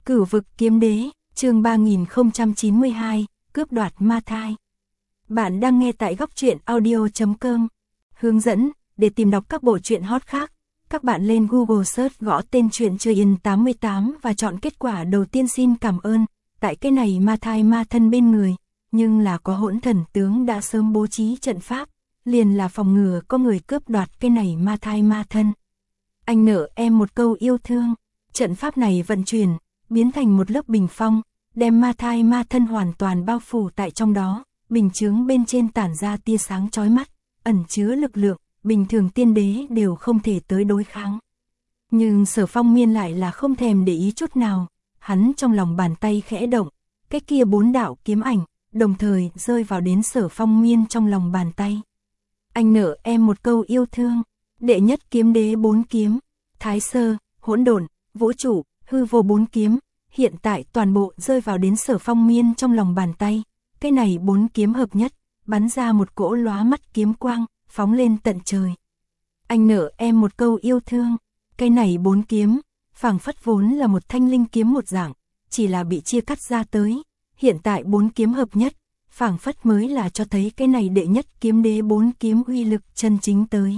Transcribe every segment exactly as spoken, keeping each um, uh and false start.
Cửu vực kiếm đế, chương ba nghìn không trăm chín mươi hai, cướp đoạt ma thai. Bạn đang nghe tại góc truyện audio chấm com. Hướng dẫn, để tìm đọc các bộ truyện hot khác, các bạn lên Google search gõ tên truyện Chưa Yên tám mươi tám và chọn kết quả đầu tiên. Xin cảm ơn. Tại cái này ma thai ma thân bên người, nhưng là có hỗn thần tướng đã sớm bố trí trận pháp, liền là phòng ngừa có người cướp đoạt cái này ma thai ma thân. Anh nợ em một câu yêu thương, trận pháp này vận chuyển, biến thành một lớp bình phong, đem ma thai ma thân hoàn toàn bao phủ tại trong đó, bình chướng bên trên tản ra tia sáng chói mắt, ẩn chứa lực lượng, bình thường tiên đế đều không thể tới đối kháng. Nhưng Sở Phong Miên lại là không thèm để ý chút nào, hắn trong lòng bàn tay khẽ động, cái kia bốn đạo kiếm ảnh, đồng thời rơi vào đến Sở Phong Miên trong lòng bàn tay. Anh nợ em một câu yêu thương, đệ nhất kiếm đế bốn kiếm, thái sơ, hỗn độn, vũ trụ, hư vô bốn kiếm, hiện tại toàn bộ rơi vào đến Sở Phong Miên trong lòng bàn tay, cái này bốn kiếm hợp nhất, bắn ra một cỗ lóa mắt kiếm quang, phóng lên tận trời. Anh nợ em một câu yêu thương, cái này bốn kiếm, phảng phất vốn là một thanh linh kiếm một dạng, chỉ là bị chia cắt ra tới, hiện tại bốn kiếm hợp nhất, phảng phất mới là cho thấy cái này đệ nhất kiếm đế bốn kiếm uy lực chân chính tới.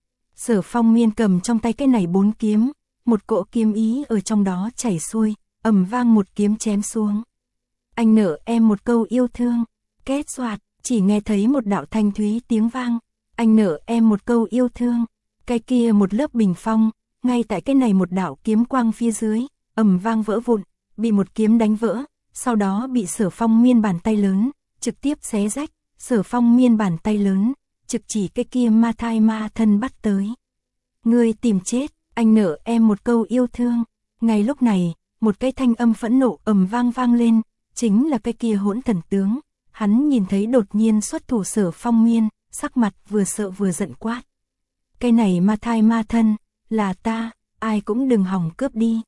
Sở Phong Miên cầm trong tay cái này bốn kiếm, một cỗ kiếm ý ở trong đó chảy xuôi, ầm vang một kiếm chém xuống. Anh nợ em một câu yêu thương, két xoạt, chỉ nghe thấy một đạo thanh thúy tiếng vang. Anh nợ em một câu yêu thương, cái kia một lớp bình phong, ngay tại cái này một đạo kiếm quang phía dưới, ầm vang vỡ vụn, bị một kiếm đánh vỡ, sau đó bị Sở Phong Miên bàn tay lớn, trực tiếp xé rách, Sở Phong Miên bàn tay lớn, trực chỉ cái kia ma thai ma thân bắt tới. Ngươi tìm chết, anh nợ em một câu yêu thương. Ngay lúc này, một cái thanh âm phẫn nộ ầm vang vang lên, chính là cái kia hỗn thần tướng. Hắn nhìn thấy đột nhiên xuất thủ Sở Phong Miên, sắc mặt vừa sợ vừa giận quát. Cái này ma thai ma thân, là ta, ai cũng đừng hòng cướp đi.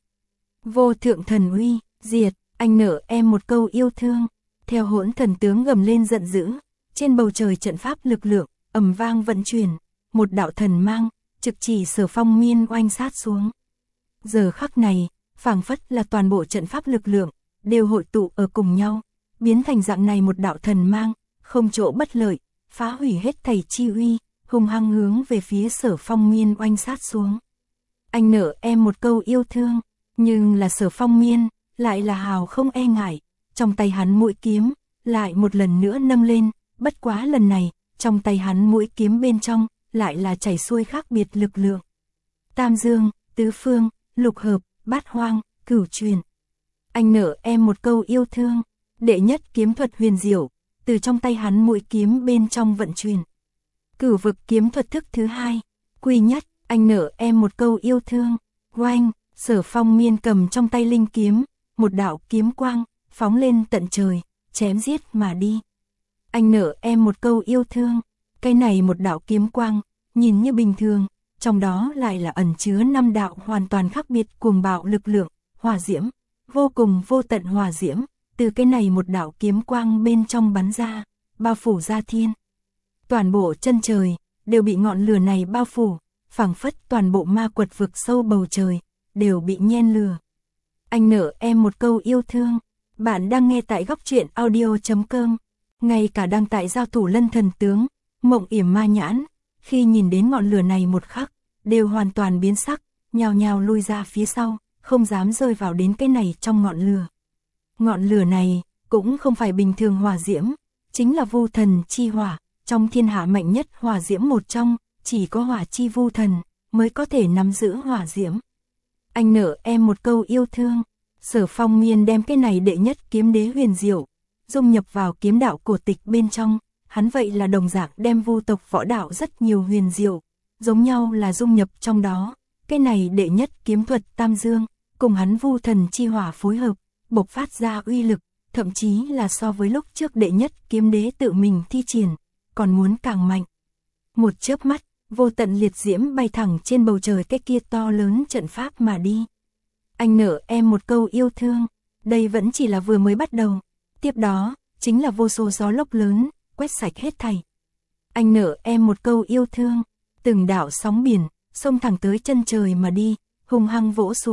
Vô thượng thần uy, diệt, anh nợ em một câu yêu thương. Theo hỗn thần tướng gầm lên giận dữ, trên bầu trời trận pháp lực lượng, ầm vang vận chuyển, một đạo thần mang, trực chỉ Sở Phong Miên oanh sát xuống. Giờ khắc này, phảng phất là toàn bộ trận pháp lực lượng, đều hội tụ ở cùng nhau, biến thành dạng này một đạo thần mang, không chỗ bất lợi, phá hủy hết thảy chi uy, hung hăng hướng về phía Sở Phong Miên oanh sát xuống. Anh nợ em một câu yêu thương, nhưng là Sở Phong Miên, lại là hào không e ngại, trong tay hắn mũi kiếm, lại một lần nữa nâng lên, bất quá lần này, trong tay hắn mũi kiếm bên trong, lại là chảy xuôi khác biệt lực lượng. Tam dương, tứ phương, lục hợp, bát hoang, cửu truyền. Anh nợ em một câu yêu thương, đệ nhất kiếm thuật huyền diệu, từ trong tay hắn mũi kiếm bên trong vận chuyển. Cửu vực kiếm thuật thức thứ hai, quy nhất, anh nợ em một câu yêu thương, oanh, Sở Phong Miên cầm trong tay linh kiếm, một đạo kiếm quang, phóng lên tận trời, chém giết mà đi. Anh nợ em một câu yêu thương, cái này một đạo kiếm quang, nhìn như bình thường, trong đó lại là ẩn chứa năm đạo hoàn toàn khác biệt cuồng bạo lực lượng, hỏa diễm, vô cùng vô tận hỏa diễm, từ cái này một đạo kiếm quang bên trong bắn ra, bao phủ ra thiên. Toàn bộ chân trời, đều bị ngọn lửa này bao phủ, phảng phất toàn bộ ma quật vực sâu bầu trời, đều bị nhen lửa. Anh nợ em một câu yêu thương, bạn đang nghe tại góc truyện audio chấm com, ngay cả đang tại giao thủ Lân Thần Tướng, Mộng Yểm Ma Nhãn, khi nhìn đến ngọn lửa này một khắc, đều hoàn toàn biến sắc, nhào nhào lui ra phía sau, không dám rơi vào đến cái này trong ngọn lửa. Ngọn lửa này, cũng không phải bình thường hỏa diễm, chính là vu thần chi hỏa, trong thiên hạ mạnh nhất hỏa diễm một trong, chỉ có hỏa chi vu thần, mới có thể nắm giữ hỏa diễm. Anh nợ em một câu yêu thương, Sở Phong Miên đem cái này đệ nhất kiếm đế huyền diệu, dung nhập vào kiếm đạo cổ tịch bên trong, hắn vậy là đồng dạng đem vu tộc võ đạo rất nhiều huyền diệu, giống nhau là dung nhập trong đó, cái này đệ nhất kiếm thuật tam dương, cùng hắn vu thần chi hỏa phối hợp, bộc phát ra uy lực, thậm chí là so với lúc trước đệ nhất kiếm đế tự mình thi triển, còn muốn càng mạnh. Một chớp mắt, vô tận liệt diễm bay thẳng trên bầu trời cái kia to lớn trận pháp mà đi. Anh nợ em một câu yêu thương, đây vẫn chỉ là vừa mới bắt đầu, tiếp đó, chính là vô số gió lốc lớn, quét sạch hết thảy. Anh nợ em một câu yêu thương, từng đạo sóng biển, xông thẳng tới chân trời mà đi, hung hăng vỗ xuống,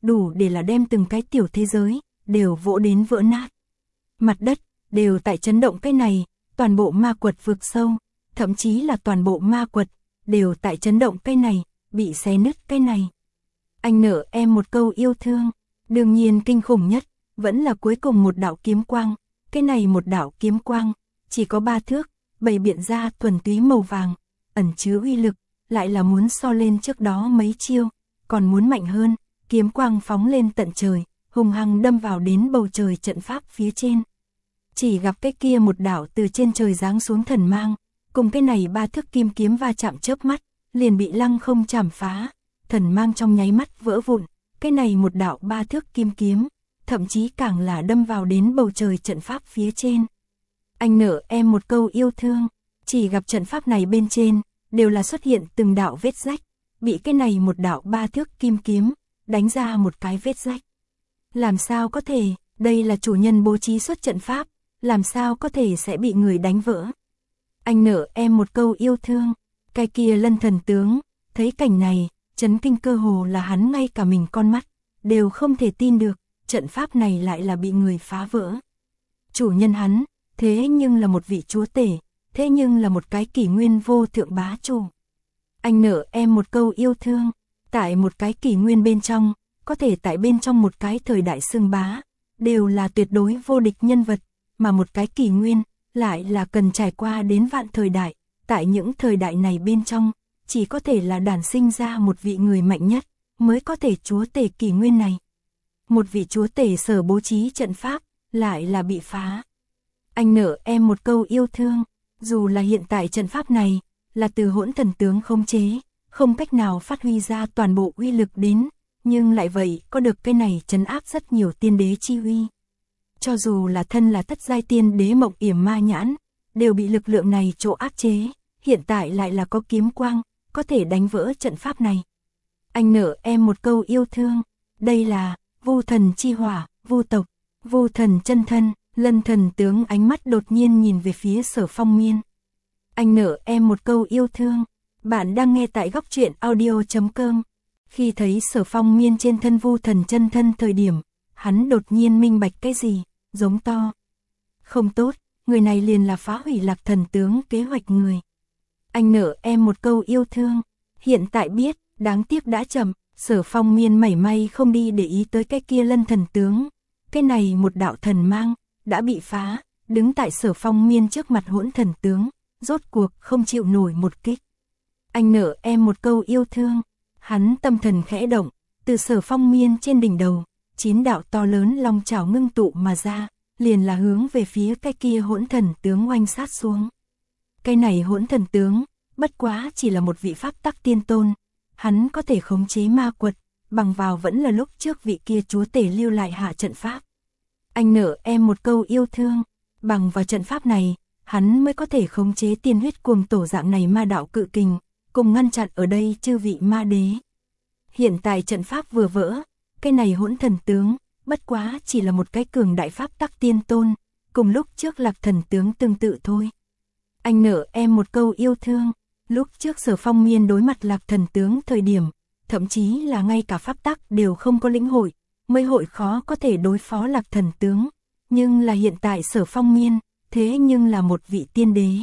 đủ để là đem từng cái tiểu thế giới, đều vỗ đến vỡ nát. Mặt đất, đều tại chấn động cái này, toàn bộ ma quật vực sâu, thậm chí là toàn bộ ma quật, đều tại chấn động cái này, bị xé nứt cái này. Anh nợ em một câu yêu thương, đương nhiên kinh khủng nhất, vẫn là cuối cùng một đạo kiếm quang, cái này một đạo kiếm quang, chỉ có ba thước, bày biện ra thuần túy màu vàng, ẩn chứa uy lực, lại là muốn so lên trước đó mấy chiêu, còn muốn mạnh hơn, kiếm quang phóng lên tận trời, hùng hăng đâm vào đến bầu trời trận pháp phía trên. Chỉ gặp cái kia một đạo từ trên trời giáng xuống thần mang, cùng cái này ba thước kim kiếm va chạm chớp mắt, liền bị lăng không chảm phá, thần mang trong nháy mắt vỡ vụn, cái này một đạo ba thước kim kiếm, thậm chí càng là đâm vào đến bầu trời trận pháp phía trên. Anh nợ em một câu yêu thương, chỉ gặp trận pháp này bên trên, đều là xuất hiện từng đạo vết rách, bị cái này một đạo ba thước kim kiếm, đánh ra một cái vết rách. Làm sao có thể, đây là chủ nhân bố trí xuất trận pháp, làm sao có thể sẽ bị người đánh vỡ. Anh nợ em một câu yêu thương, cái kia Lân thần tướng, thấy cảnh này, chấn kinh cơ hồ là hắn ngay cả mình con mắt, đều không thể tin được, trận pháp này lại là bị người phá vỡ. Chủ nhân hắn, thế nhưng là một vị chúa tể, thế nhưng là một cái kỷ nguyên vô thượng bá chủ. Anh nợ em một câu yêu thương, tại một cái kỷ nguyên bên trong, có thể tại bên trong một cái thời đại xưng bá, đều là tuyệt đối vô địch nhân vật, mà một cái kỷ nguyên, lại là cần trải qua đến vạn thời đại, tại những thời đại này bên trong, chỉ có thể là đản sinh ra một vị người mạnh nhất, mới có thể chúa tể kỷ nguyên này. Một vị chúa tể sở bố trí trận pháp, lại là bị phá. Anh nợ em một câu yêu thương, dù là hiện tại trận pháp này, là từ hỗn thần tướng khống chế, không cách nào phát huy ra toàn bộ uy lực đến, nhưng lại vậy có được cái này trấn áp rất nhiều tiên đế chi uy. Cho dù là thân là thất giai tiên đế Mộng Yểm Ma Nhãn, đều bị lực lượng này chỗ áp chế, hiện tại lại là có kiếm quang, có thể đánh vỡ trận pháp này. Anh nợ em một câu yêu thương, đây là Vu Thần chi hỏa, Vu tộc, Vu Thần chân thân. Lân thần tướng ánh mắt đột nhiên nhìn về phía Sở Phong Miên. Anh nợ em một câu yêu thương, bạn đang nghe tại góc truyện audio chấm com. Khi thấy Sở Phong Miên trên thân Vu Thần chân thân thời điểm, hắn đột nhiên minh bạch cái gì, giống to. Không tốt, người này liền là phá hủy Lạc Thần tướng kế hoạch người. Anh nợ em một câu yêu thương, hiện tại biết, đáng tiếc đã chậm, Sở Phong Miên mảy may không đi để ý tới cái kia Lân thần tướng. Cái này một đạo thần mang, đã bị phá, đứng tại Sở Phong Miên trước mặt hỗn thần tướng, rốt cuộc không chịu nổi một kích. Anh nợ em một câu yêu thương, hắn tâm thần khẽ động, từ Sở Phong Miên trên đỉnh đầu, chín đạo to lớn long chảo ngưng tụ mà ra, liền là hướng về phía cái kia hỗn thần tướng oanh sát xuống. Cái này hỗn thần tướng, bất quá chỉ là một vị pháp tắc tiên tôn, hắn có thể khống chế ma quật, bằng vào vẫn là lúc trước vị kia chúa tể lưu lại hạ trận pháp. Anh nợ em một câu yêu thương, bằng vào trận pháp này, hắn mới có thể khống chế tiên huyết cuồng tổ dạng này ma đạo cự kình, cùng ngăn chặn ở đây chư vị ma đế. Hiện tại trận pháp vừa vỡ, cái này hỗn thần tướng, bất quá chỉ là một cái cường đại pháp tắc tiên tôn, cùng lúc trước Lạc Thần tướng tương tự thôi. Anh nợ em một câu yêu thương, lúc trước Sở Phong Miên đối mặt Lạc Thần tướng thời điểm, thậm chí là ngay cả pháp tắc đều không có lĩnh hội, mới hội khó có thể đối phó Lạc Thần tướng, nhưng là hiện tại Sở Phong Miên, thế nhưng là một vị tiên đế.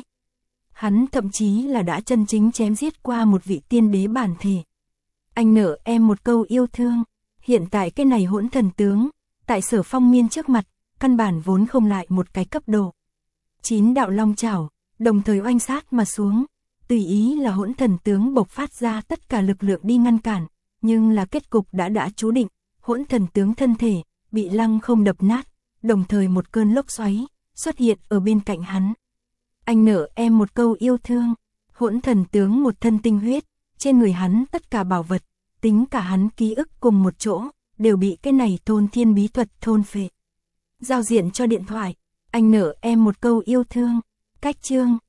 Hắn thậm chí là đã chân chính chém giết qua một vị tiên đế bản thể. Anh nợ em một câu yêu thương, hiện tại cái này hỗn thần tướng, tại Sở Phong Miên trước mặt, căn bản vốn không lại một cái cấp độ. Chín đạo long chảo, đồng thời oanh sát mà xuống, tùy ý là hỗn thần tướng bộc phát ra tất cả lực lượng đi ngăn cản, nhưng là kết cục đã đã chú định. Hỗn thần tướng thân thể, bị lăng không đập nát, đồng thời một cơn lốc xoáy, xuất hiện ở bên cạnh hắn. Anh nợ em một câu yêu thương, hỗn thần tướng một thân tinh huyết, trên người hắn tất cả bảo vật, tính cả hắn ký ức cùng một chỗ, đều bị cái này thôn thiên bí thuật thôn phệ. Giao diện cho điện thoại, anh nợ em một câu yêu thương, cách chương.